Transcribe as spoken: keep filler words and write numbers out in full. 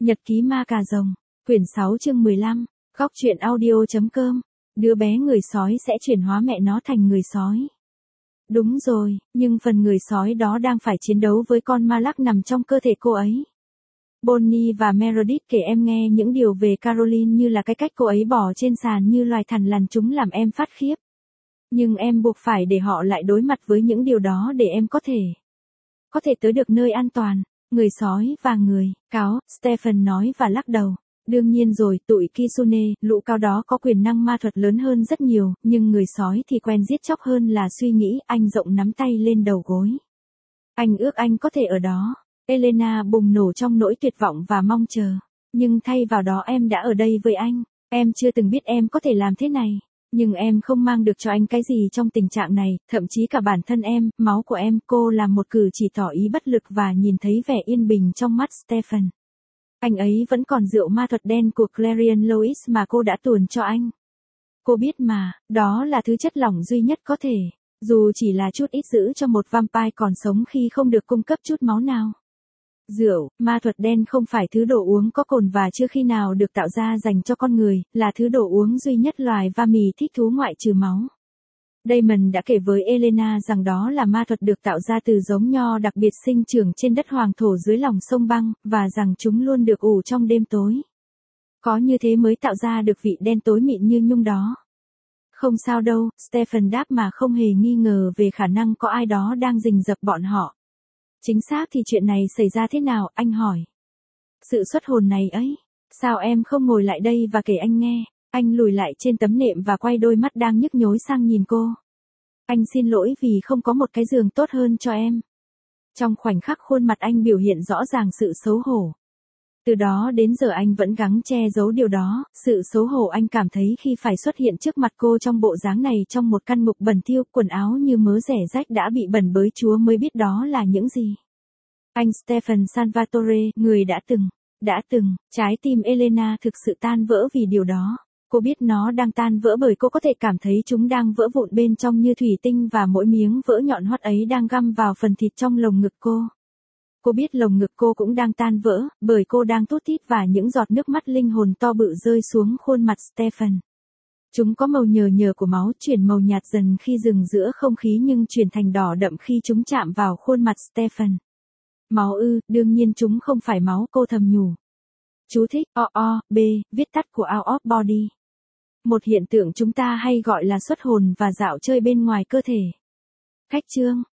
Nhật ký ma cà rồng, quyển sáu chương mười lăm, góc truyện audio.com, đứa bé người sói sẽ chuyển hóa mẹ nó thành người sói. Đúng rồi, nhưng phần người sói đó đang phải chiến đấu với con ma lắc nằm trong cơ thể cô ấy. Bonnie và Meredith kể em nghe những điều về Caroline như là cái cách cô ấy bò trên sàn như loài thằn lằn, chúng làm em phát khiếp. Nhưng em buộc phải để họ lại đối mặt với những điều đó để em có thể, có thể tới được nơi an toàn. Người sói và người cáo, Stephen nói và lắc đầu. Đương nhiên rồi, tụi Kitsune, lũ cáo đó có quyền năng ma thuật lớn hơn rất nhiều, nhưng người sói thì quen giết chóc hơn là suy nghĩ. Anh rộng nắm tay lên đầu gối. Anh ước anh có thể ở đó. Elena bùng nổ trong nỗi tuyệt vọng và mong chờ. Nhưng thay vào đó em đã ở đây với anh. Em chưa từng biết em có thể làm thế này. Nhưng em không mang được cho anh cái gì trong tình trạng này, thậm chí cả bản thân em, máu của em. Cô làm một cử chỉ tỏ ý bất lực và nhìn thấy vẻ yên bình trong mắt Stephen. Anh ấy vẫn còn rượu ma thuật đen của Clarion Lois mà cô đã tuồn cho anh. Cô biết mà, đó là thứ chất lỏng duy nhất có thể, dù chỉ là chút ít giữ cho một vampire còn sống khi không được cung cấp chút máu nào. Rượu, ma thuật đen không phải thứ đồ uống có cồn và chưa khi nào được tạo ra dành cho con người, là thứ đồ uống duy nhất loài vamì thích thú ngoại trừ máu. Damon đã kể với Elena rằng đó là ma thuật được tạo ra từ giống nho đặc biệt sinh trưởng trên đất hoàng thổ dưới lòng sông băng, và rằng chúng luôn được ủ trong đêm tối. Có như thế mới tạo ra được vị đen tối mịn như nhung đó. Không sao đâu, Stephen đáp mà không hề nghi ngờ về khả năng có ai đó đang rình rập bọn họ. Chính xác thì chuyện này xảy ra thế nào, anh hỏi. Sự xuất hồn này ấy, sao em không ngồi lại đây và kể anh nghe? Anh lùi lại trên tấm nệm và quay đôi mắt đang nhức nhối sang nhìn cô. Anh xin lỗi vì không có một cái giường tốt hơn cho em. Trong khoảnh khắc khuôn mặt anh biểu hiện rõ ràng sự xấu hổ. Từ đó đến giờ anh vẫn gắng che giấu điều đó, sự xấu hổ anh cảm thấy khi phải xuất hiện trước mặt cô trong bộ dáng này trong một căn ngục bẩn thỉu, quần áo như mớ rẻ rách đã bị bẩn bới, Chúa mới biết đó là những gì. Anh Stephen Salvatore, người đã từng, đã từng, trái tim Elena thực sự tan vỡ vì điều đó. Cô biết nó đang tan vỡ bởi cô có thể cảm thấy chúng đang vỡ vụn bên trong như thủy tinh và mỗi miếng vỡ nhọn hoắt ấy đang găm vào phần thịt trong lồng ngực cô. Cô biết lồng ngực cô cũng đang tan vỡ, bởi cô đang thút thít và những giọt nước mắt linh hồn to bự rơi xuống khuôn mặt Stephen. Chúng có màu nhờ nhờ của máu, chuyển màu nhạt dần khi dừng giữa không khí nhưng chuyển thành đỏ đậm khi chúng chạm vào khuôn mặt Stephen. Máu ư, đương nhiên chúng không phải máu, cô thầm nhủ. Chú thích, o o, b, viết tắt của out of body. Một hiện tượng chúng ta hay gọi là xuất hồn và dạo chơi bên ngoài cơ thể. Khách chương.